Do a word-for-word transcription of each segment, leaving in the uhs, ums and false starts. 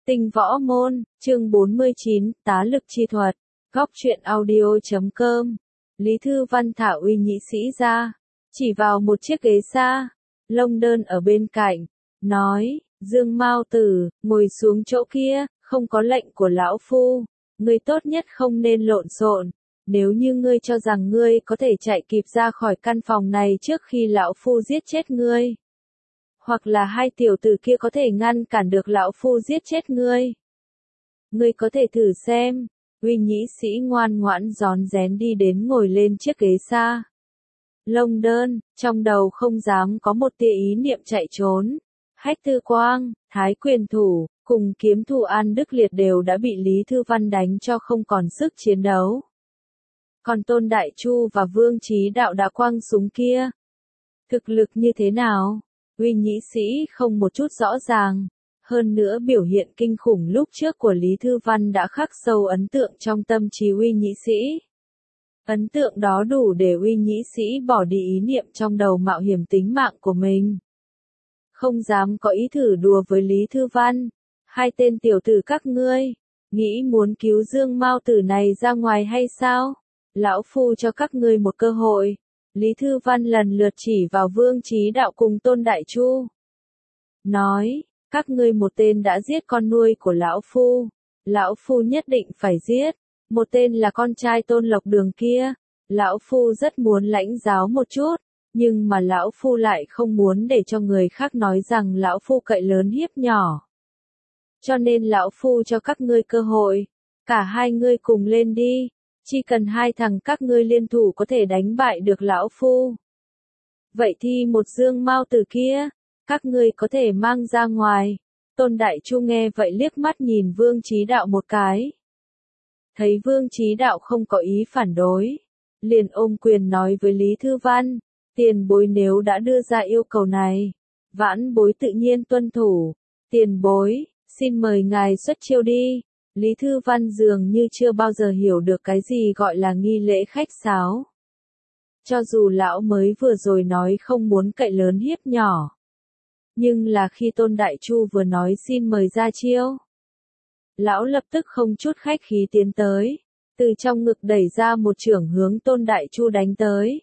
Tinh võ môn, chương bốn mươi chín, tá lực chi thuật, góc truyện audio chấm com. Lý Thư Văn thả Uy Nhĩ Sĩ ra, chỉ vào một chiếc ghế xa, lông đơn ở bên cạnh, nói, Dương Mao Tử, ngồi xuống chỗ kia, không có lệnh của lão phu, ngươi tốt nhất không nên lộn xộn, nếu như ngươi cho rằng ngươi có thể chạy kịp ra khỏi căn phòng này trước khi lão phu giết chết ngươi, hoặc là hai tiểu tử kia có thể ngăn cản được lão phu giết chết ngươi. Ngươi có thể thử xem. Uy Nhĩ Sĩ ngoan ngoãn rón rén đi đến ngồi lên chiếc ghế xa. Lông đơn, trong đầu không dám có một tia ý niệm chạy trốn. Hách Tư Quang, Thái Quyền Thủ, cùng kiếm thủ An Đức Liệt đều đã bị Lý Thư Văn đánh cho không còn sức chiến đấu. Còn Tôn Đại Chu và Vương Chí Đạo đã quăng súng kia. Thực lực như thế nào? Uy Nhĩ Sĩ không một chút rõ ràng, hơn nữa biểu hiện kinh khủng lúc trước của Lý Thư Văn đã khắc sâu ấn tượng trong tâm trí Uy Nhĩ Sĩ. Ấn tượng đó đủ để Uy Nhĩ Sĩ bỏ đi ý niệm trong đầu mạo hiểm tính mạng của mình. Không dám có ý thử đùa với Lý Thư Văn, hai tên tiểu tử các ngươi, nghĩ muốn cứu Dương Mao Tử này ra ngoài hay sao? Lão phu cho các ngươi một cơ hội. Lý Thư Văn lần lượt chỉ vào Vương Chí Đạo cùng Tôn Đại Chu. Nói, các ngươi một tên đã giết con nuôi của lão phu, lão phu nhất định phải giết, một tên là con trai Tôn Lộc Đường kia, lão phu rất muốn lãnh giáo một chút, nhưng mà lão phu lại không muốn để cho người khác nói rằng lão phu cậy lớn hiếp nhỏ. Cho nên lão phu cho các ngươi cơ hội, cả hai ngươi cùng lên đi. Chỉ cần hai thằng các ngươi liên thủ có thể đánh bại được lão phu. Vậy thì một Dương Mao Tử kia, các ngươi có thể mang ra ngoài. Tôn Đại Chu nghe vậy liếc mắt nhìn Vương Chí Đạo một cái. Thấy Vương Chí Đạo không có ý phản đối, liền ôm quyền nói với Lý Thư Văn, tiền bối nếu đã đưa ra yêu cầu này, vãn bối tự nhiên tuân thủ. Tiền bối, xin mời ngài xuất chiêu đi. Lý Thư Văn dường như chưa bao giờ hiểu được cái gì gọi là nghi lễ khách sáo. Cho dù lão mới vừa rồi nói không muốn cậy lớn hiếp nhỏ. Nhưng là khi Tôn Đại Chu vừa nói xin mời ra chiêu. Lão lập tức không chút khách khí tiến tới. Từ trong ngực đẩy ra một chưởng hướng Tôn Đại Chu đánh tới.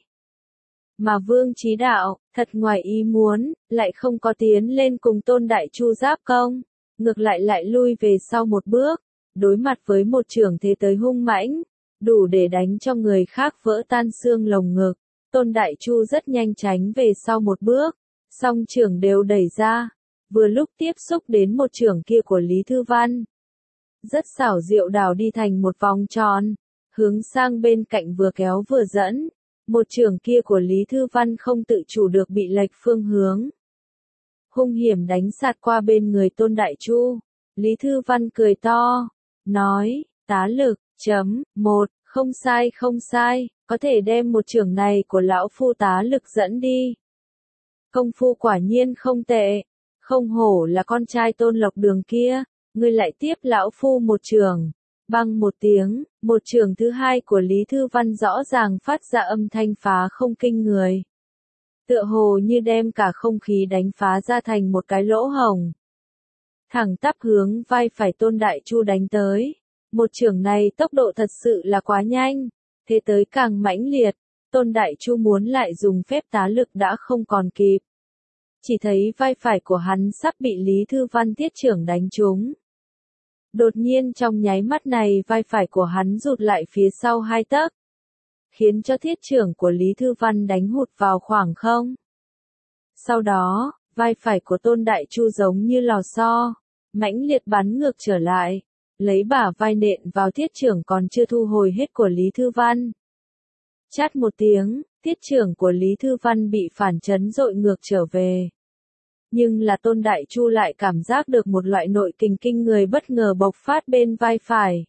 Mà Vương Chí Đạo, thật ngoài ý muốn, lại không có tiến lên cùng Tôn Đại Chu giáp công. Ngược lại lại lui về sau một bước. Đối mặt với một chưởng thế tới hung mãnh, đủ để đánh cho người khác vỡ tan xương lồng ngực, Tôn Đại Chu rất nhanh tránh về sau một bước, song chưởng đều đẩy ra, vừa lúc tiếp xúc đến một chưởng kia của Lý Thư Văn. Rất xảo diệu đảo đi thành một vòng tròn, hướng sang bên cạnh vừa kéo vừa dẫn, một chưởng kia của Lý Thư Văn không tự chủ được bị lệch phương hướng. Hung hiểm đánh sạt qua bên người Tôn Đại Chu, Lý Thư Văn cười to. Nói, tá lực, chấm, một, không sai không sai, có thể đem một chưởng này của lão phu tá lực dẫn đi. Công phu quả nhiên không tệ, không hổ là con trai Tôn Lộc Đường kia, ngươi lại tiếp lão phu một chưởng. Băng một tiếng, một chưởng thứ hai của Lý Thư Văn rõ ràng phát ra âm thanh phá không kinh người. Tựa hồ như đem cả không khí đánh phá ra thành một cái lỗ hổng. Thẳng tắp hướng vai phải Tôn Đại Chu đánh tới. Một chưởng này tốc độ thật sự là quá nhanh, thế tới càng mãnh liệt, Tôn Đại Chu muốn lại dùng phép tá lực đã không còn kịp. Chỉ thấy vai phải của hắn sắp bị Lý Thư Văn thiết chưởng đánh trúng. Đột nhiên trong nháy mắt này vai phải của hắn rụt lại phía sau hai tấc, khiến cho thiết chưởng của Lý Thư Văn đánh hụt vào khoảng không. Sau đó, vai phải của Tôn Đại Chu giống như lò xo, mãnh liệt bắn ngược trở lại, lấy bả vai nện vào thiết chưởng còn chưa thu hồi hết của Lý Thư Văn. Chát một tiếng, thiết chưởng của Lý Thư Văn bị phản chấn dội ngược trở về. Nhưng là Tôn Đại Chu lại cảm giác được một loại nội kình kinh người bất ngờ bộc phát bên vai phải.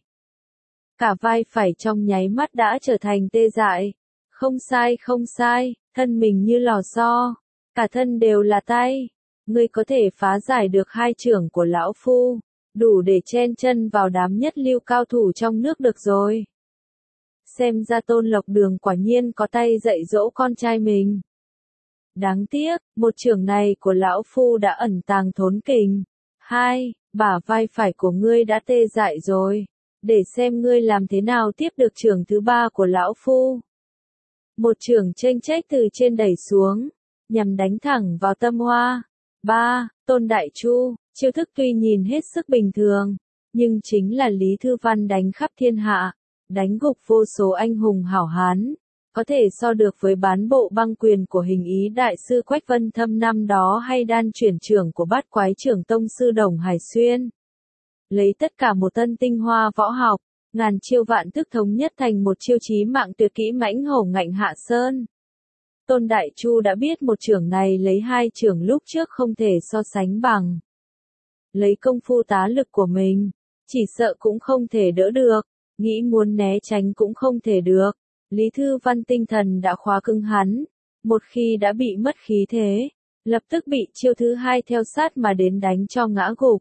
Cả vai phải trong nháy mắt đã trở thành tê dại. Không sai không sai, thân mình như lò xo, cả thân đều là tay. Ngươi có thể phá giải được hai chưởng của lão phu, đủ để chen chân vào đám nhất lưu cao thủ trong nước được rồi. Xem ra Tôn Lộc Đường quả nhiên có tay dạy dỗ con trai mình. Đáng tiếc, một chưởng này của lão phu đã ẩn tàng thốn kình. Hai, bả vai phải của ngươi đã tê dại rồi, để xem ngươi làm thế nào tiếp được chưởng thứ ba của lão phu. Một chưởng chênh chách từ trên đẩy xuống, nhằm đánh thẳng vào tâm hoa. Ba, Tôn Đại Chu, chiêu thức tuy nhìn hết sức bình thường, nhưng chính là Lý Thư Văn đánh khắp thiên hạ, đánh gục vô số anh hùng hảo hán, có thể so được với bán bộ băng quyền của hình ý đại sư Quách Vân Thâm năm đó hay đan chuyển trưởng của bát quái trưởng tông sư Đồng Hải Xuyên. Lấy tất cả một tân tinh hoa võ học, ngàn chiêu vạn thức thống nhất thành một chiêu chí mạng tuyệt kỹ mãnh hổ ngạnh hạ sơn. Tôn Đại Chu đã biết một chưởng này lấy hai chưởng lúc trước không thể so sánh bằng. Lấy công phu tá lực của mình, chỉ sợ cũng không thể đỡ được, nghĩ muốn né tránh cũng không thể được. Lý Thư Văn tinh thần đã khóa cứng hắn, một khi đã bị mất khí thế, lập tức bị chiêu thứ hai theo sát mà đến đánh cho ngã gục.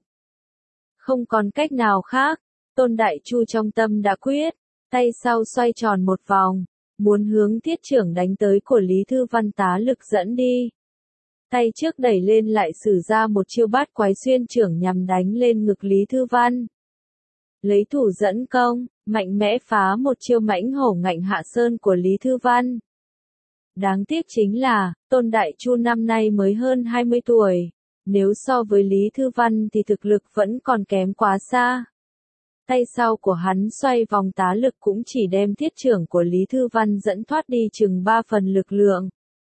Không còn cách nào khác, Tôn Đại Chu trong tâm đã quyết, tay sau xoay tròn một vòng, muốn hướng thiết chưởng đánh tới của Lý Thư Văn tá lực dẫn đi. Tay trước đẩy lên lại sử ra một chiêu bát quái xuyên chưởng nhằm đánh lên ngực Lý Thư Văn. Lấy thủ dẫn công, mạnh mẽ phá một chiêu mãnh hổ ngạnh hạ sơn của Lý Thư Văn. Đáng tiếc chính là, Tôn Đại Chu năm nay mới hơn hai mươi tuổi, nếu so với Lý Thư Văn thì thực lực vẫn còn kém quá xa. Tay sau của hắn xoay vòng tá lực cũng chỉ đem thiết chưởng của Lý Thư Văn dẫn thoát đi chừng ba phần lực lượng.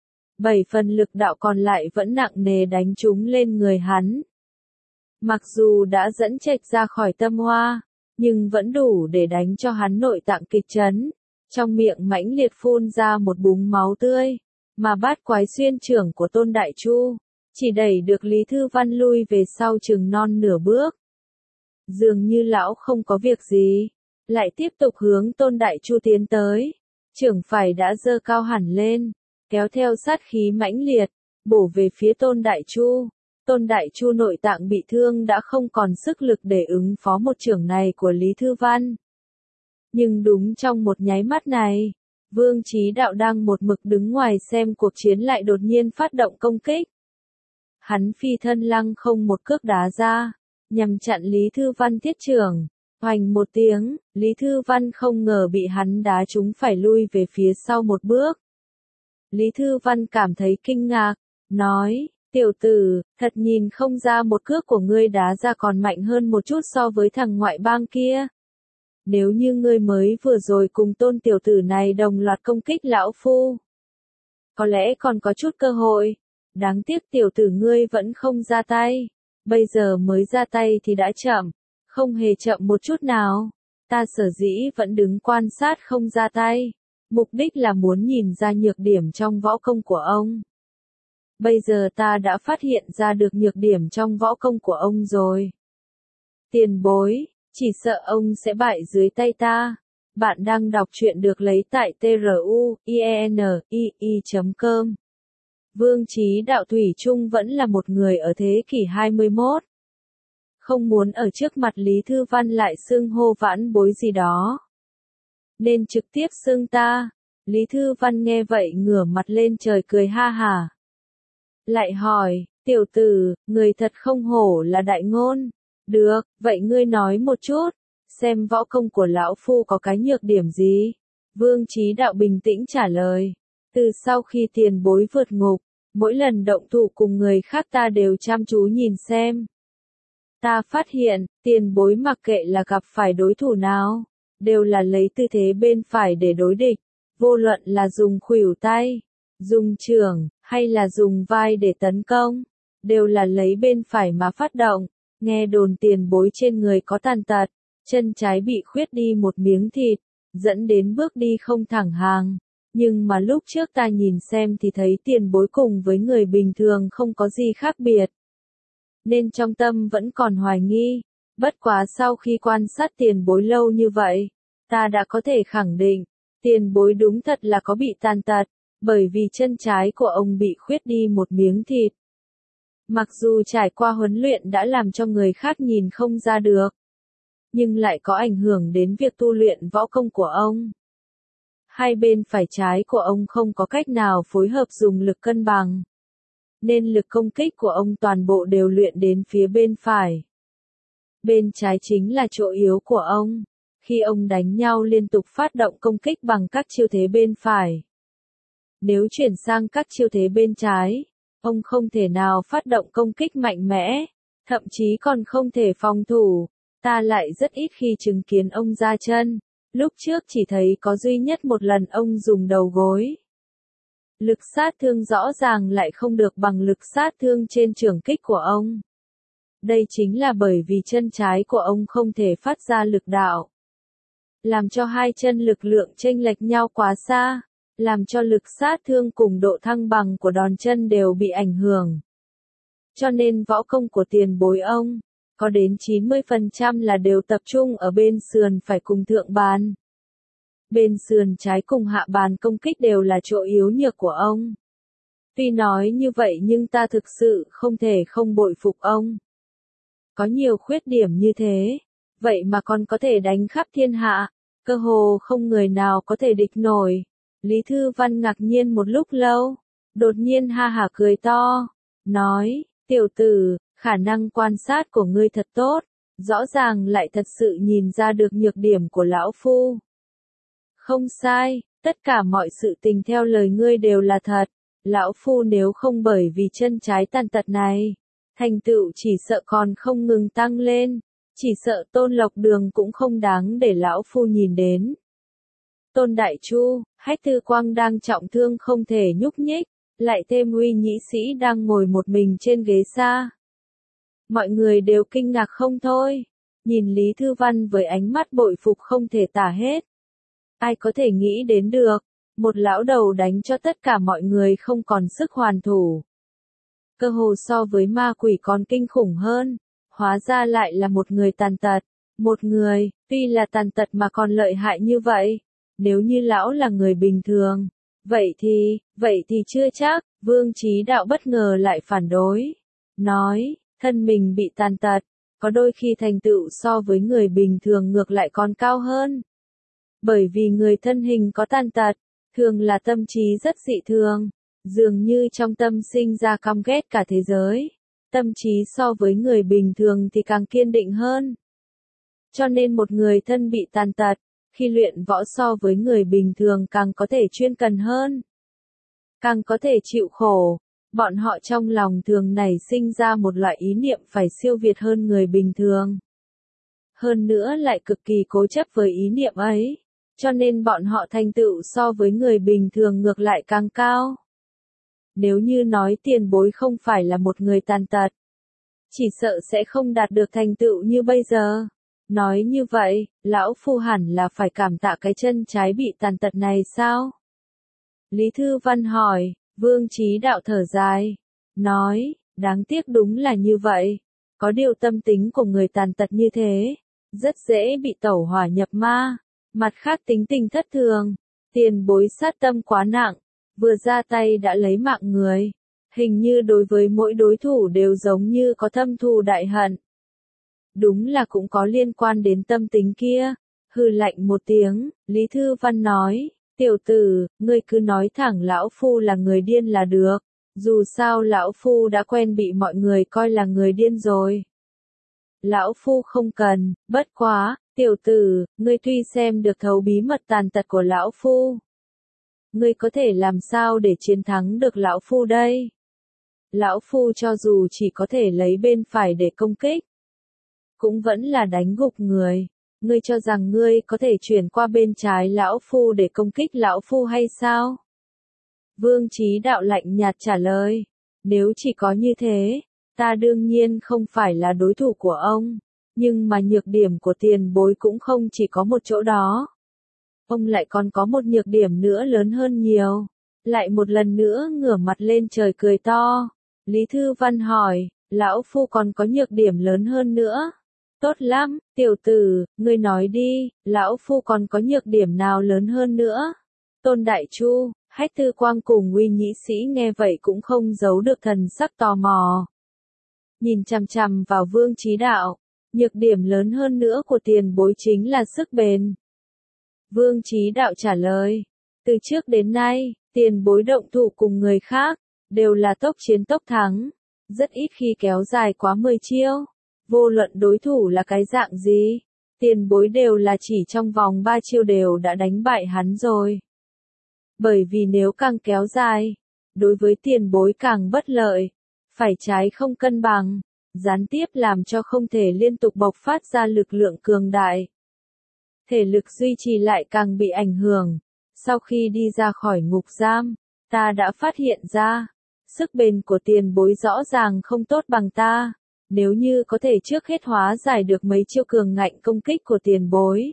Bảy phần lực đạo còn lại vẫn nặng nề đánh trúng lên người hắn. Mặc dù đã dẫn chệch ra khỏi tâm hoa, nhưng vẫn đủ để đánh cho hắn nội tạng kịch chấn, trong miệng mãnh liệt phun ra một búng máu tươi, mà bát quái xuyên chưởng của Tôn Đại Chu chỉ đẩy được Lý Thư Văn lui về sau chừng non nửa bước. Dường như lão không có việc gì, lại tiếp tục hướng Tôn Đại Chu tiến tới, chưởng phải đã giơ cao hẳn lên, kéo theo sát khí mãnh liệt, bổ về phía Tôn Đại Chu. Tôn Đại Chu nội tạng bị thương đã không còn sức lực để ứng phó một chưởng này của Lý Thư Văn. Nhưng đúng trong một nháy mắt này, Vương Chí Đạo đang một mực đứng ngoài xem cuộc chiến lại đột nhiên phát động công kích. Hắn phi thân lăng không một cước đá ra, nhằm chặn Lý Thư Văn thiết chưởng. Hoành một tiếng, Lý Thư Văn không ngờ bị hắn đá trúng phải lui về phía sau một bước. Lý Thư Văn cảm thấy kinh ngạc, nói, tiểu tử, thật nhìn không ra một cước của ngươi đá ra còn mạnh hơn một chút so với thằng ngoại bang kia. Nếu như ngươi mới vừa rồi cùng Tôn tiểu tử này đồng loạt công kích lão phu, có lẽ còn có chút cơ hội. Đáng tiếc tiểu tử ngươi vẫn không ra tay. Bây giờ mới ra tay thì đã chậm, không hề chậm một chút nào. Ta sở dĩ vẫn đứng quan sát không ra tay, mục đích là muốn nhìn ra nhược điểm trong võ công của ông. Bây giờ ta đã phát hiện ra được nhược điểm trong võ công của ông rồi. Tiền bối, chỉ sợ ông sẽ bại dưới tay ta. Bạn đang đọc truyện được lấy tại truyện chấm com. Vương Chí Đạo thủy chung vẫn là một người ở thế kỷ hai mươi mốt. Không muốn ở trước mặt Lý Thư Văn lại xưng hô vãn bối gì đó, nên trực tiếp xưng ta. Lý Thư Văn nghe vậy ngửa mặt lên trời cười ha hả. Lại hỏi, tiểu tử, người thật không hổ là đại ngôn. Được, vậy ngươi nói một chút, xem võ công của lão phu có cái nhược điểm gì? Vương Chí Đạo bình tĩnh trả lời. Từ sau khi tiền bối vượt ngục, mỗi lần động thủ cùng người khác ta đều chăm chú nhìn xem. Ta phát hiện, tiền bối mặc kệ là gặp phải đối thủ nào, đều là lấy tư thế bên phải để đối địch, vô luận là dùng khuỷu tay, dùng chưởng, hay là dùng vai để tấn công, đều là lấy bên phải mà phát động. Nghe đồn tiền bối trên người có tàn tật, chân trái bị khuyết đi một miếng thịt, dẫn đến bước đi không thẳng hàng. Nhưng mà lúc trước ta nhìn xem thì thấy tiền bối cùng với người bình thường không có gì khác biệt. Nên trong tâm vẫn còn hoài nghi. Bất quá sau khi quan sát tiền bối lâu như vậy, ta đã có thể khẳng định, tiền bối đúng thật là có bị tàn tật, bởi vì chân trái của ông bị khuyết đi một miếng thịt. Mặc dù trải qua huấn luyện đã làm cho người khác nhìn không ra được, nhưng lại có ảnh hưởng đến việc tu luyện võ công của ông. Hai bên phải trái của ông không có cách nào phối hợp dùng lực cân bằng, nên lực công kích của ông toàn bộ đều luyện đến phía bên phải. Bên trái chính là chỗ yếu của ông. Khi ông đánh nhau liên tục phát động công kích bằng các chiêu thế bên phải. Nếu chuyển sang các chiêu thế bên trái, ông không thể nào phát động công kích mạnh mẽ, thậm chí còn không thể phòng thủ. Ta lại rất ít khi chứng kiến ông ra chân, lúc trước chỉ thấy có duy nhất một lần ông dùng đầu gối. Lực sát thương rõ ràng lại không được bằng lực sát thương trên chưởng kích của ông. Đây chính là bởi vì chân trái của ông không thể phát ra lực đạo, làm cho hai chân lực lượng chênh lệch nhau quá xa, làm cho lực sát thương cùng độ thăng bằng của đòn chân đều bị ảnh hưởng. Cho nên võ công của tiền bối ông, có đến chín mươi phần trăm là đều tập trung ở bên sườn phải cùng thượng bàn. Bên sườn trái cùng hạ bàn công kích đều là chỗ yếu nhược của ông. Tuy nói như vậy nhưng ta thực sự không thể không bội phục ông. Có nhiều khuyết điểm như thế, vậy mà còn có thể đánh khắp thiên hạ, cơ hồ không người nào có thể địch nổi. Lý Thư Văn ngạc nhiên một lúc lâu, đột nhiên ha hả cười to, nói, tiểu tử, khả năng quan sát của ngươi thật tốt, rõ ràng lại thật sự nhìn ra được nhược điểm của lão phu. Không sai, tất cả mọi sự tình theo lời ngươi đều là thật, lão phu nếu không bởi vì chân trái tàn tật này, thành tựu chỉ sợ còn không ngừng tăng lên, chỉ sợ Tôn Lộc Đường cũng không đáng để lão phu nhìn đến. Tôn Đại Chu, Hách Tư Quang đang trọng thương không thể nhúc nhích, lại thêm Uy Nhĩ Sĩ đang ngồi một mình trên ghế xa. Mọi người đều kinh ngạc không thôi, nhìn Lý Thư Văn với ánh mắt bội phục không thể tả hết. Ai có thể nghĩ đến được, một lão đầu đánh cho tất cả mọi người không còn sức hoàn thủ. Cơ hồ so với ma quỷ còn kinh khủng hơn, hóa ra lại là một người tàn tật, một người, tuy là tàn tật mà còn lợi hại như vậy. Nếu như lão là người bình thường, vậy thì, vậy thì chưa chắc. Vương Chí Đạo bất ngờ lại phản đối, nói, thân mình bị tàn tật, có đôi khi thành tựu so với người bình thường ngược lại còn cao hơn. Bởi vì người thân hình có tàn tật, thường là tâm trí rất dị thường, dường như trong tâm sinh ra căm ghét cả thế giới, tâm trí so với người bình thường thì càng kiên định hơn. Cho nên một người thân bị tàn tật, khi luyện võ so với người bình thường càng có thể chuyên cần hơn, càng có thể chịu khổ, bọn họ trong lòng thường nảy sinh ra một loại ý niệm phải siêu việt hơn người bình thường. Hơn nữa lại cực kỳ cố chấp với ý niệm ấy, cho nên bọn họ thành tựu so với người bình thường ngược lại càng cao. Nếu như nói tiền bối không phải là một người tàn tật, chỉ sợ sẽ không đạt được thành tựu như bây giờ. Nói như vậy, lão phu hẳn là phải cảm tạ cái chân trái bị tàn tật này sao? Lý Thư Văn hỏi, Vương Chí Đạo thở dài, nói, đáng tiếc đúng là như vậy. Có điều tâm tính của người tàn tật như thế, rất dễ bị tẩu hỏa nhập ma. Mặt khác tính tình thất thường, tiền bối sát tâm quá nặng, vừa ra tay đã lấy mạng người. Hình như đối với mỗi đối thủ đều giống như có thâm thù đại hận. Đúng là cũng có liên quan đến tâm tính kia. Hừ lạnh một tiếng, Lý Thư Văn nói, tiểu tử, ngươi cứ nói thẳng lão phu là người điên là được. Dù sao lão phu đã quen bị mọi người coi là người điên rồi. Lão phu không cần, bất quá, tiểu tử, ngươi tuy xem được thấu bí mật tàn tật của lão phu. Ngươi có thể làm sao để chiến thắng được lão phu đây? Lão phu cho dù chỉ có thể lấy bên phải để công kích, cũng vẫn là đánh gục người. Ngươi cho rằng ngươi có thể chuyển qua bên trái lão phu để công kích lão phu hay sao? Vương Chí Đạo lạnh nhạt trả lời, nếu chỉ có như thế, ta đương nhiên không phải là đối thủ của ông, nhưng mà nhược điểm của tiền bối cũng không chỉ có một chỗ đó. Ông lại còn có một nhược điểm nữa lớn hơn nhiều. Lại một lần nữa ngửa mặt lên trời cười to. Lý Thư Văn hỏi, lão phu còn có nhược điểm lớn hơn nữa? Tốt lắm, tiểu tử, ngươi nói đi, lão phu còn có nhược điểm nào lớn hơn nữa? Tôn Đại Chu, Hách Tư Quang cùng Uy Nhĩ Sĩ nghe vậy cũng không giấu được thần sắc tò mò. Nhìn chằm chằm vào Vương Chí Đạo, nhược điểm lớn hơn nữa của tiền bối chính là sức bền. Vương Chí Đạo trả lời, từ trước đến nay, tiền bối động thủ cùng người khác, đều là tốc chiến tốc thắng, rất ít khi kéo dài quá mười chiêu. Vô luận đối thủ là cái dạng gì, tiền bối đều là chỉ trong vòng ba chiêu đều đã đánh bại hắn rồi. Bởi vì nếu càng kéo dài, đối với tiền bối càng bất lợi, phải trái không cân bằng, gián tiếp làm cho không thể liên tục bộc phát ra lực lượng cường đại. Thể lực duy trì lại càng bị ảnh hưởng. Sau khi đi ra khỏi ngục giam, ta đã phát hiện ra, sức bền của tiền bối rõ ràng không tốt bằng ta. Nếu như có thể trước hết hóa giải được mấy chiêu cường ngạnh công kích của tiền bối,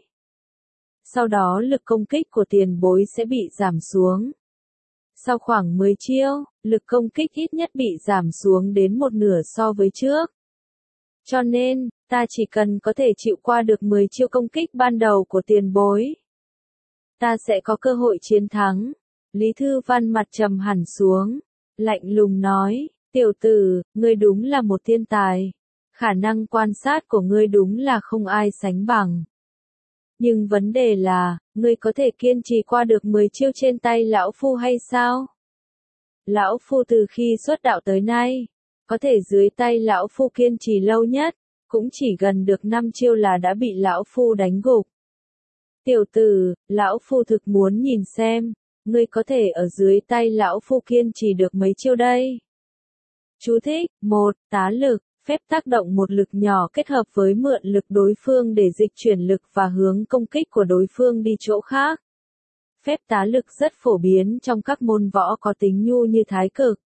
sau đó lực công kích của tiền bối sẽ bị giảm xuống. Sau khoảng mười chiêu, lực công kích ít nhất bị giảm xuống đến một nửa so với trước. Cho nên, ta chỉ cần có thể chịu qua được mười chiêu công kích ban đầu của tiền bối, ta sẽ có cơ hội chiến thắng. Lý Thư Văn mặt trầm hẳn xuống, lạnh lùng nói, tiểu tử, ngươi đúng là một thiên tài. Khả năng quan sát của ngươi đúng là không ai sánh bằng. Nhưng vấn đề là, ngươi có thể kiên trì qua được mười chiêu trên tay lão phu hay sao? Lão phu từ khi xuất đạo tới nay, có thể dưới tay lão phu kiên trì lâu nhất, cũng chỉ gần được năm chiêu là đã bị lão phu đánh gục. Tiểu tử, lão phu thực muốn nhìn xem, ngươi có thể ở dưới tay lão phu kiên trì được mấy chiêu đây. Chú thích, một. Tá lực, phép tác động một lực nhỏ kết hợp với mượn lực đối phương để dịch chuyển lực và hướng công kích của đối phương đi chỗ khác. Phép tá lực rất phổ biến trong các môn võ có tính nhu như thái cực,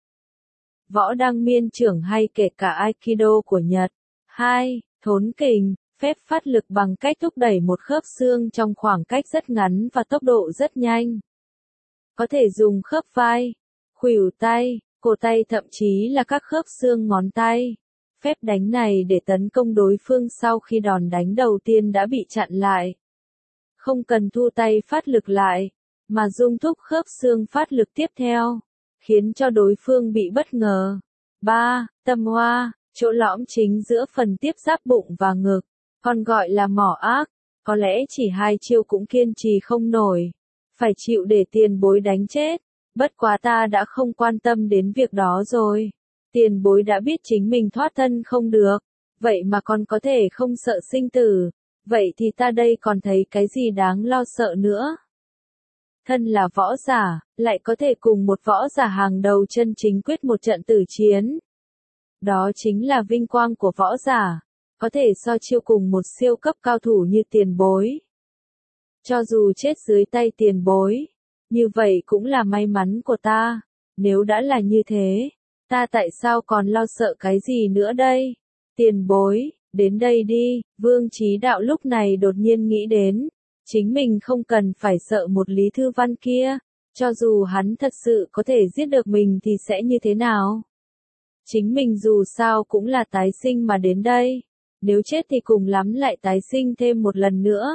võ đăng miên trưởng hay kể cả Aikido của Nhật. hai. Thốn kình, phép phát lực bằng cách thúc đẩy một khớp xương trong khoảng cách rất ngắn và tốc độ rất nhanh. Có thể dùng khớp vai, khuỷu tay, cổ tay thậm chí là các khớp xương ngón tay. Phép đánh này để tấn công đối phương sau khi đòn đánh đầu tiên đã bị chặn lại. Không cần thu tay phát lực lại, mà dung thúc khớp xương phát lực tiếp theo, khiến cho đối phương bị bất ngờ. ba. Tâm hoa, chỗ lõm chính giữa phần tiếp giáp bụng và ngực, còn gọi là mỏ ác, có lẽ chỉ hai chiêu cũng kiên trì không nổi, phải chịu để tiền bối đánh chết. Bất quá ta đã không quan tâm đến việc đó rồi. Tiền bối đã biết chính mình thoát thân không được, vậy mà còn có thể không sợ sinh tử, vậy thì ta đây còn thấy cái gì đáng lo sợ nữa. Thân là võ giả, lại có thể cùng một võ giả hàng đầu chân chính quyết một trận tử chiến. Đó chính là vinh quang của võ giả, có thể so chiêu cùng một siêu cấp cao thủ như tiền bối. Cho dù chết dưới tay tiền bối, như vậy cũng là may mắn của ta, nếu đã là như thế, ta tại sao còn lo sợ cái gì nữa đây? Tiền bối, đến đây đi, Vương Chí Đạo lúc này đột nhiên nghĩ đến, chính mình không cần phải sợ một Lý Thư Văn kia, cho dù hắn thật sự có thể giết được mình thì sẽ như thế nào? Chính mình dù sao cũng là tái sinh mà đến đây, nếu chết thì cùng lắm lại tái sinh thêm một lần nữa.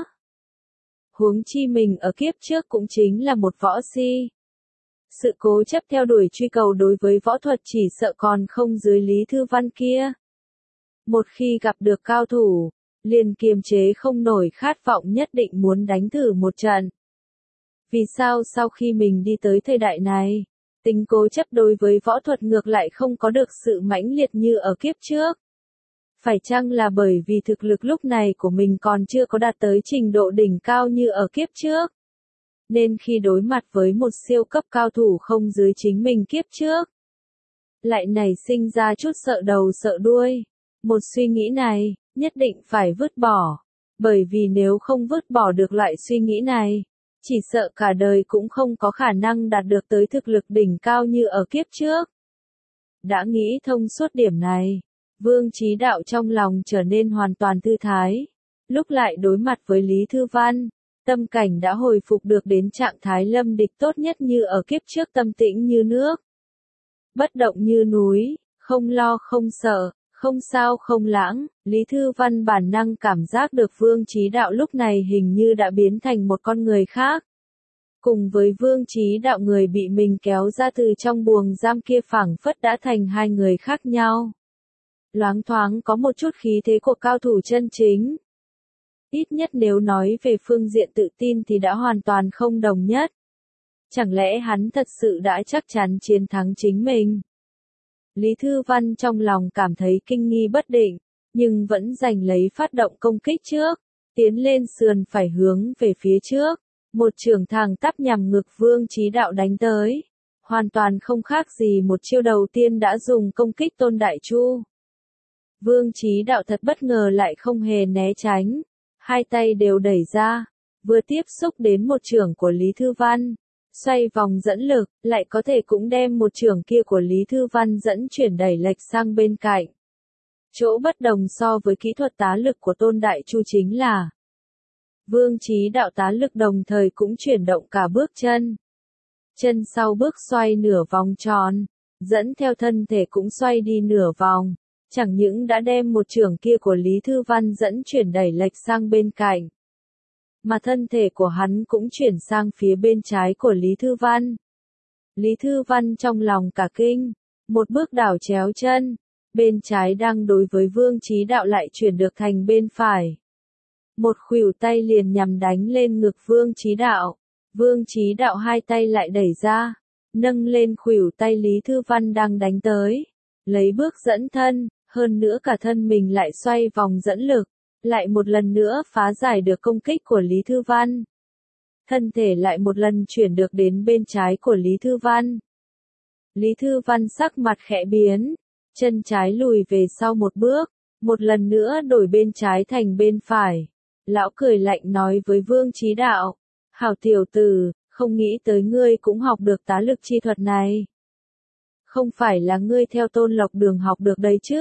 Huống chi mình ở kiếp trước cũng chính là một võ si. Sự cố chấp theo đuổi truy cầu đối với võ thuật chỉ sợ còn không dưới Lý Thư Văn kia. Một khi gặp được cao thủ, liền kiềm chế không nổi khát vọng nhất định muốn đánh thử một trận. Vì sao sau khi mình đi tới thời đại này, tính cố chấp đối với võ thuật ngược lại không có được sự mãnh liệt như ở kiếp trước? Phải chăng là bởi vì thực lực lúc này của mình còn chưa có đạt tới trình độ đỉnh cao như ở kiếp trước? Nên khi đối mặt với một siêu cấp cao thủ không dưới chính mình kiếp trước, lại nảy sinh ra chút sợ đầu sợ đuôi. Một suy nghĩ này, nhất định phải vứt bỏ. Bởi vì nếu không vứt bỏ được loại suy nghĩ này, chỉ sợ cả đời cũng không có khả năng đạt được tới thực lực đỉnh cao như ở kiếp trước. Đã nghĩ thông suốt điểm này, Vương Chí Đạo trong lòng trở nên hoàn toàn thư thái. Lúc lại đối mặt với Lý Thư Văn, tâm cảnh đã hồi phục được đến trạng thái lâm địch tốt nhất như ở kiếp trước, tâm tĩnh như nước, bất động như núi, không lo không sợ, không sao không lãng. Lý Thư Văn bản năng cảm giác được Vương Chí Đạo lúc này hình như đã biến thành một con người khác. Cùng với Vương Chí Đạo người bị mình kéo ra từ trong buồng giam kia phảng phất đã thành hai người khác nhau. Loáng thoáng có một chút khí thế của cao thủ chân chính. Ít nhất nếu nói về phương diện tự tin thì đã hoàn toàn không đồng nhất. Chẳng lẽ hắn thật sự đã chắc chắn chiến thắng chính mình? Lý Thư Văn trong lòng cảm thấy kinh nghi bất định, nhưng vẫn giành lấy phát động công kích trước, tiến lên sườn phải hướng về phía trước, một chưởng thẳng tắp nhằm ngực Vương Chí Đạo đánh tới, hoàn toàn không khác gì một chiêu đầu tiên đã dùng công kích Tôn Đại Chu. Vương Chí Đạo thật bất ngờ lại không hề né tránh, hai tay đều đẩy ra, vừa tiếp xúc đến một chưởng của Lý Thư Văn, xoay vòng dẫn lực, lại có thể cũng đem một chưởng kia của Lý Thư Văn dẫn chuyển đẩy lệch sang bên cạnh. Chỗ bất đồng so với kỹ thuật tá lực của Tôn Đại Chu chính là Vương Chí Đạo tá lực đồng thời cũng chuyển động cả bước chân. Chân sau bước xoay nửa vòng tròn, dẫn theo thân thể cũng xoay đi nửa vòng, chẳng những đã đem một chưởng kia của Lý Thư Văn dẫn chuyển đẩy lệch sang bên cạnh, mà thân thể của hắn cũng chuyển sang phía bên trái của Lý Thư Văn. Lý Thư Văn trong lòng cả kinh, một bước đảo chéo chân, bên trái đang đối với Vương Chí Đạo lại chuyển được thành bên phải. Một khuỷu tay liền nhằm đánh lên ngực Vương Chí Đạo, Vương Chí Đạo hai tay lại đẩy ra, nâng lên khuỷu tay Lý Thư Văn đang đánh tới, lấy bước dẫn thân, hơn nữa cả thân mình lại xoay vòng dẫn lực, lại một lần nữa phá giải được công kích của Lý Thư Văn. Thân thể lại một lần chuyển được đến bên trái của Lý Thư Văn. Lý Thư Văn sắc mặt khẽ biến, chân trái lùi về sau một bước, một lần nữa đổi bên trái thành bên phải. Lão cười lạnh nói với Vương Chí Đạo, hảo tiểu tử, không nghĩ tới ngươi cũng học được tá lực chi thuật này. Không phải là ngươi theo Tôn Lộc Đường học được đấy chứ?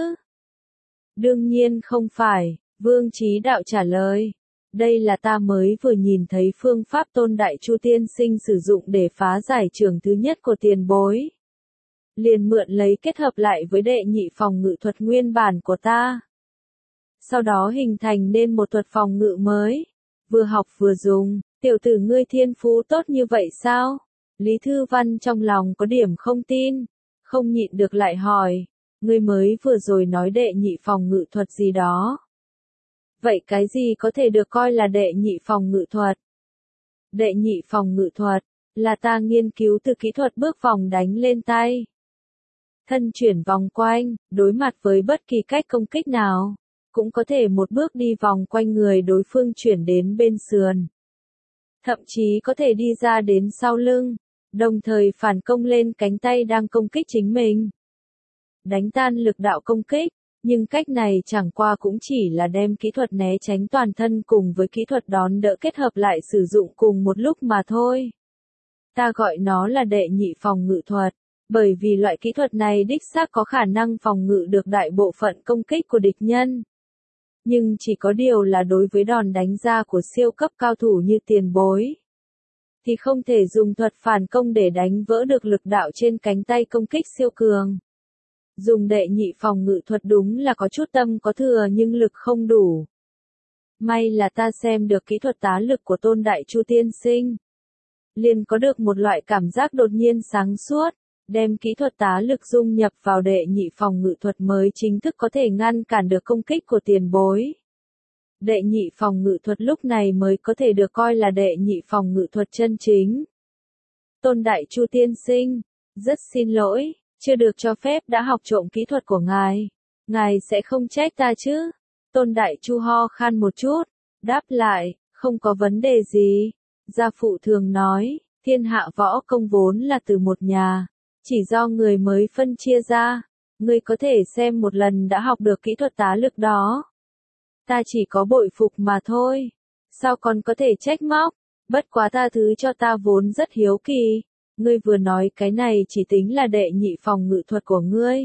Đương nhiên không phải, Vương Chí Đạo trả lời. Đây là ta mới vừa nhìn thấy phương pháp Tôn Đại Chu tiên sinh sử dụng để phá giải chưởng thứ nhất của tiền bối. Liền mượn lấy kết hợp lại với đệ nhị phòng ngự thuật nguyên bản của ta. Sau đó hình thành nên một thuật phòng ngự mới. Vừa học vừa dùng, tiểu tử ngươi thiên phú tốt như vậy sao? Lý Thư Văn trong lòng có điểm không tin, không nhịn được lại hỏi, ngươi mới vừa rồi nói đệ nhị phòng ngự thuật gì đó. Vậy cái gì có thể được coi là đệ nhị phòng ngự thuật? Đệ nhị phòng ngự thuật, là ta nghiên cứu từ kỹ thuật bước vòng đánh lên tay. Thân chuyển vòng quanh, đối mặt với bất kỳ cách công kích nào, cũng có thể một bước đi vòng quanh người đối phương chuyển đến bên sườn. Thậm chí có thể đi ra đến sau lưng, đồng thời phản công lên cánh tay đang công kích chính mình. Đánh tan lực đạo công kích, nhưng cách này chẳng qua cũng chỉ là đem kỹ thuật né tránh toàn thân cùng với kỹ thuật đón đỡ kết hợp lại sử dụng cùng một lúc mà thôi. Ta gọi nó là đệ nhị phòng ngự thuật, bởi vì loại kỹ thuật này đích xác có khả năng phòng ngự được đại bộ phận công kích của địch nhân. Nhưng chỉ có điều là đối với đòn đánh ra của siêu cấp cao thủ như tiền bối, thì không thể dùng thuật phản công để đánh vỡ được lực đạo trên cánh tay công kích siêu cường. Dùng đệ nhị phòng ngự thuật đúng là có chút tâm có thừa nhưng lực không đủ. May là ta xem được kỹ thuật tá lực của Tôn Đại Chu tiên sinh, liền có được một loại cảm giác đột nhiên sáng suốt, đem kỹ thuật tá lực dung nhập vào đệ nhị phòng ngự thuật mới chính thức có thể ngăn cản được công kích của tiền bối. Đệ nhị phòng ngự thuật lúc này mới có thể được coi là đệ nhị phòng ngự thuật chân chính. Tôn Đại Chu tiên sinh, rất xin lỗi, chưa được cho phép đã học trộm kỹ thuật của ngài. Ngài sẽ không trách ta chứ? Tôn Đại Chu ho khan một chút, đáp lại, không có vấn đề gì. Gia phụ thường nói, thiên hạ võ công vốn là từ một nhà, chỉ do người mới phân chia ra. Ngươi có thể xem một lần đã học được kỹ thuật tá lực đó. Ta chỉ có bội phục mà thôi. Sao còn có thể trách móc? Bất quá tha thứ cho ta vốn rất hiếu kỳ. Ngươi vừa nói cái này chỉ tính là đệ nhị phòng ngự thuật của ngươi.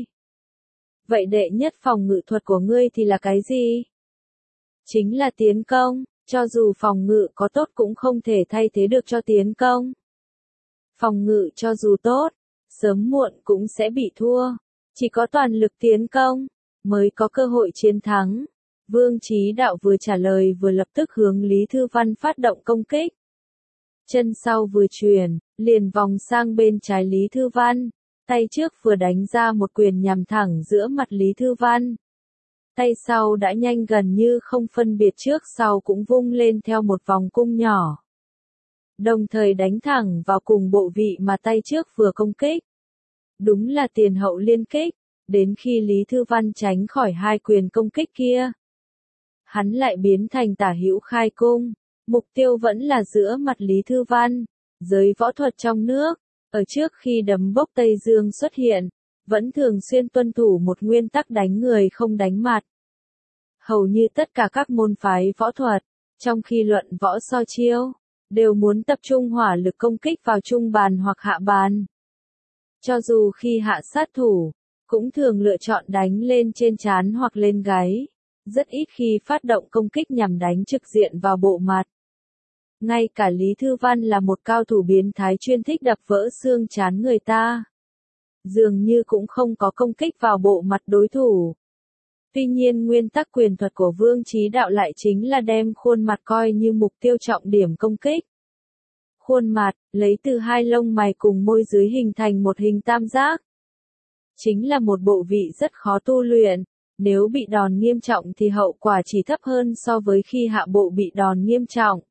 Vậy đệ nhất phòng ngự thuật của ngươi thì là cái gì? Chính là tiến công, cho dù phòng ngự có tốt cũng không thể thay thế được cho tiến công. Phòng ngự cho dù tốt, sớm muộn cũng sẽ bị thua. Chỉ có toàn lực tiến công, mới có cơ hội chiến thắng. Vương Chí Đạo vừa trả lời vừa lập tức hướng Lý Thư Văn phát động công kích. Chân sau vừa chuyển, liền vòng sang bên trái Lý Thư Văn. Tay trước vừa đánh ra một quyền nhằm thẳng giữa mặt Lý Thư Văn. Tay sau đã nhanh gần như không phân biệt trước sau cũng vung lên theo một vòng cung nhỏ. Đồng thời đánh thẳng vào cùng bộ vị mà tay trước vừa công kích. Đúng là tiền hậu liên kích, Đến khi Lý Thư Văn tránh khỏi hai quyền công kích kia, hắn lại biến thành tả hữu khai cung. Mục tiêu vẫn là giữa mặt Lý Thư Văn. Giới võ thuật trong nước, ở trước khi đấm bốc Tây Dương xuất hiện, vẫn thường xuyên tuân thủ một nguyên tắc đánh người không đánh mặt. Hầu như tất cả các môn phái võ thuật, trong khi luận võ so chiêu, đều muốn tập trung hỏa lực công kích vào trung bàn hoặc hạ bàn. Cho dù khi hạ sát thủ, cũng thường lựa chọn đánh lên trên trán hoặc lên gáy, rất ít khi phát động công kích nhằm đánh trực diện vào bộ mặt. Ngay cả Lý Thư Văn là một cao thủ biến thái chuyên thích đập vỡ xương trán người ta, dường như cũng không có công kích vào bộ mặt đối thủ. Tuy nhiên nguyên tắc quyền thuật của Vương Chí Đạo lại chính là đem khuôn mặt coi như mục tiêu trọng điểm công kích. Khuôn mặt, lấy từ hai lông mày cùng môi dưới hình thành một hình tam giác, chính là một bộ vị rất khó tu luyện. Nếu bị đòn nghiêm trọng thì hậu quả chỉ thấp hơn so với khi hạ bộ bị đòn nghiêm trọng.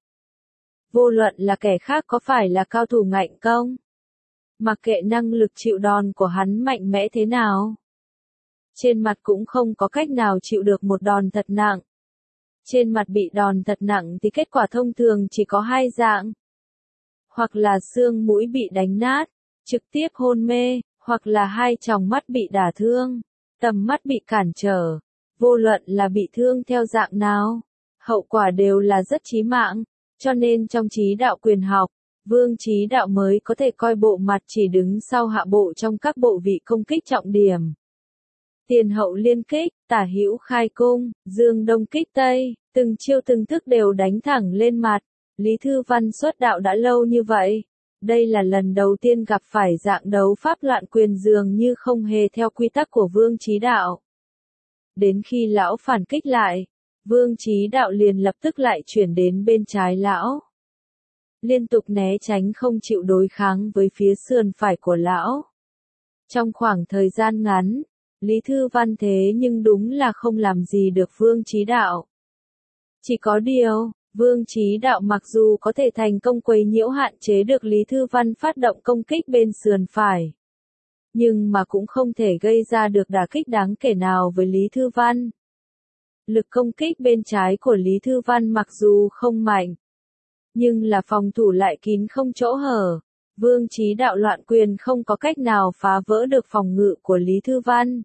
Vô luận là kẻ khác có phải là cao thủ ngạnh công, mặc kệ năng lực chịu đòn của hắn mạnh mẽ thế nào, trên mặt cũng không có cách nào chịu được một đòn thật nặng. Trên mặt bị đòn thật nặng thì kết quả thông thường chỉ có hai dạng. Hoặc là xương mũi bị đánh nát, trực tiếp hôn mê, hoặc là hai tròng mắt bị đả thương, tầm mắt bị cản trở. Vô luận là bị thương theo dạng nào, hậu quả đều là rất chí mạng. Cho nên trong Chí Đạo quyền học, Vương Chí Đạo mới có thể coi bộ mặt chỉ đứng sau hạ bộ trong các bộ vị công kích trọng điểm. Tiền hậu liên kích, tả hữu khai cung, dương đông kích tây, từng chiêu từng thức đều đánh thẳng lên mặt. Lý Thư Văn xuất đạo đã lâu như vậy, đây là lần đầu tiên gặp phải dạng đấu pháp loạn quyền dường như không hề theo quy tắc của Vương Chí Đạo. Đến khi lão phản kích lại, Vương Chí Đạo liền lập tức lại chuyển đến bên trái lão. Liên tục né tránh không chịu đối kháng với phía sườn phải của lão. Trong khoảng thời gian ngắn, Lý Thư Văn thế nhưng đúng là không làm gì được Vương Chí Đạo. Chỉ có điều, Vương Chí Đạo mặc dù có thể thành công quấy nhiễu hạn chế được Lý Thư Văn phát động công kích bên sườn phải, nhưng mà cũng không thể gây ra được đả kích đáng kể nào với Lý Thư Văn. Lực công kích bên trái của Lý Thư Văn mặc dù không mạnh, nhưng là phòng thủ lại kín không chỗ hở. Vương Chí Đạo loạn quyền không có cách nào phá vỡ được phòng ngự của Lý Thư Văn.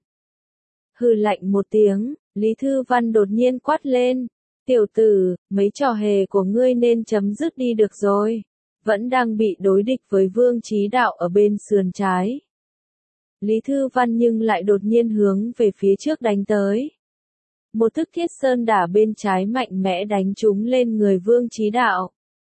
Hừ lạnh một tiếng, Lý Thư Văn đột nhiên quát lên. Tiểu tử, mấy trò hề của ngươi nên chấm dứt đi được rồi. Vẫn đang bị đối địch với Vương Chí Đạo ở bên sườn trái. Lý Thư Văn nhưng lại đột nhiên hướng về phía trước đánh tới. Một thức thiết sơn đả bên trái mạnh mẽ đánh trúng lên người Vương Chí Đạo.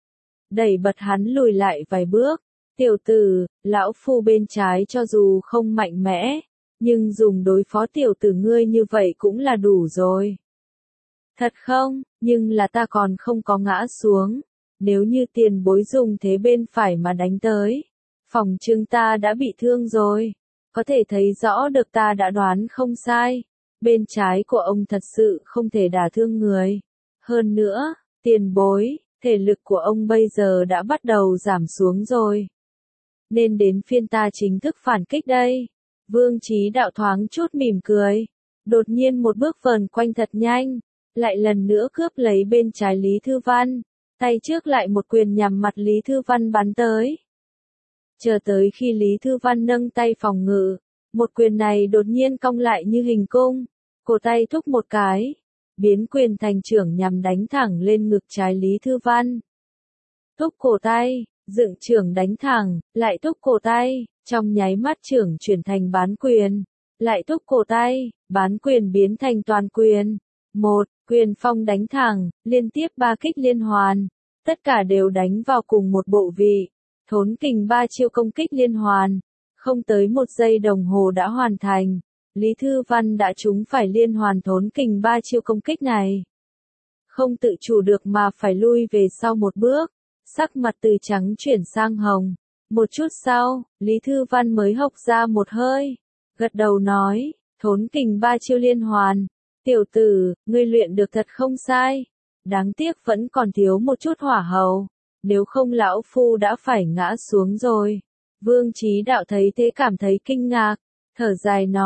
Đẩy bật hắn lùi lại vài bước. Tiểu tử, lão phu bên trái cho dù không mạnh mẽ, nhưng dùng đối phó tiểu tử ngươi như vậy cũng là đủ rồi. Thật không, nhưng là ta còn không có ngã xuống. Nếu như tiền bối dùng thế bên phải mà đánh tới, phòng trưng ta đã bị thương rồi. Có thể thấy rõ được ta đã đoán không sai. Bên trái của ông thật sự không thể đả thương người. Hơn nữa, tiền bối, thể lực của ông bây giờ đã bắt đầu giảm xuống rồi. Nên đến phiên ta chính thức phản kích đây. Vương Chí Đạo thoáng chút mỉm cười. Đột nhiên một bước vờn quanh thật nhanh, lại lần nữa cướp lấy bên trái Lý Thư Văn. Tay trước lại một quyền nhằm mặt Lý Thư Văn bắn tới. Chờ tới khi Lý Thư Văn nâng tay phòng ngự, một quyền này đột nhiên cong lại như hình cung. Cổ tay thúc một cái, biến quyền thành chưởng nhằm đánh thẳng lên ngực trái Lý Thư Văn. Thúc cổ tay, dựng chưởng đánh thẳng, lại thúc cổ tay, trong nháy mắt chưởng chuyển thành bán quyền, lại thúc cổ tay, bán quyền biến thành toàn quyền. Một, quyền phong đánh thẳng, liên tiếp ba kích liên hoàn, tất cả đều đánh vào cùng một bộ vị. Thốn kình ba chiêu công kích liên hoàn, không tới một giây đồng hồ đã hoàn thành. Lý Thư Văn đã trúng phải liên hoàn thốn kình ba chiêu công kích này. Không tự chủ được mà phải lui về sau một bước, sắc mặt từ trắng chuyển sang hồng. Một chút sau, Lý Thư Văn mới hộc ra một hơi, gật đầu nói, thốn kình ba chiêu liên hoàn. Tiểu tử, ngươi luyện được thật không sai. Đáng tiếc vẫn còn thiếu một chút hỏa hầu. Nếu không lão phu đã phải ngã xuống rồi. Vương Chí Đạo thấy thế cảm thấy kinh ngạc, thở dài nói,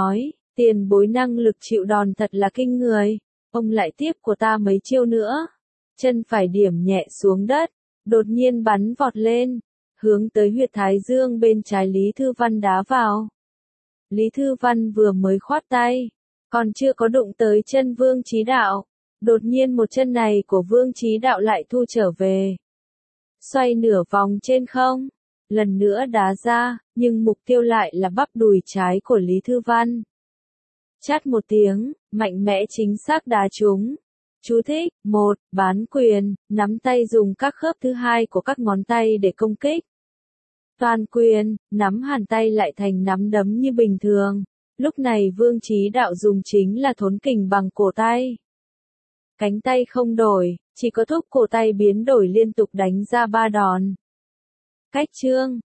Tiền bối năng lực chịu đòn thật là kinh người. Ông lại tiếp của ta mấy chiêu nữa. Chân phải điểm nhẹ xuống đất, đột nhiên bắn vọt lên, hướng tới huyệt thái dương bên trái Lý Thư Văn đá vào. Lý Thư Văn vừa mới khoát tay, còn chưa có đụng tới chân Vương Chí Đạo, đột nhiên một chân này của Vương Chí Đạo lại thu trở về. Xoay nửa vòng trên không, lần nữa đá ra, nhưng mục tiêu lại là bắp đùi trái của Lý Thư Văn. Chát một tiếng, mạnh mẽ chính xác đá trúng. Chú thích, một, bán quyền, nắm tay dùng các khớp thứ hai của các ngón tay để công kích. Toàn quyền, nắm hàn tay lại thành nắm đấm như bình thường. Lúc này Vương Chí Đạo dùng chính là thốn kình bằng cổ tay. Cánh tay không đổi, chỉ có thúc cổ tay biến đổi liên tục đánh ra ba đòn. Cách chương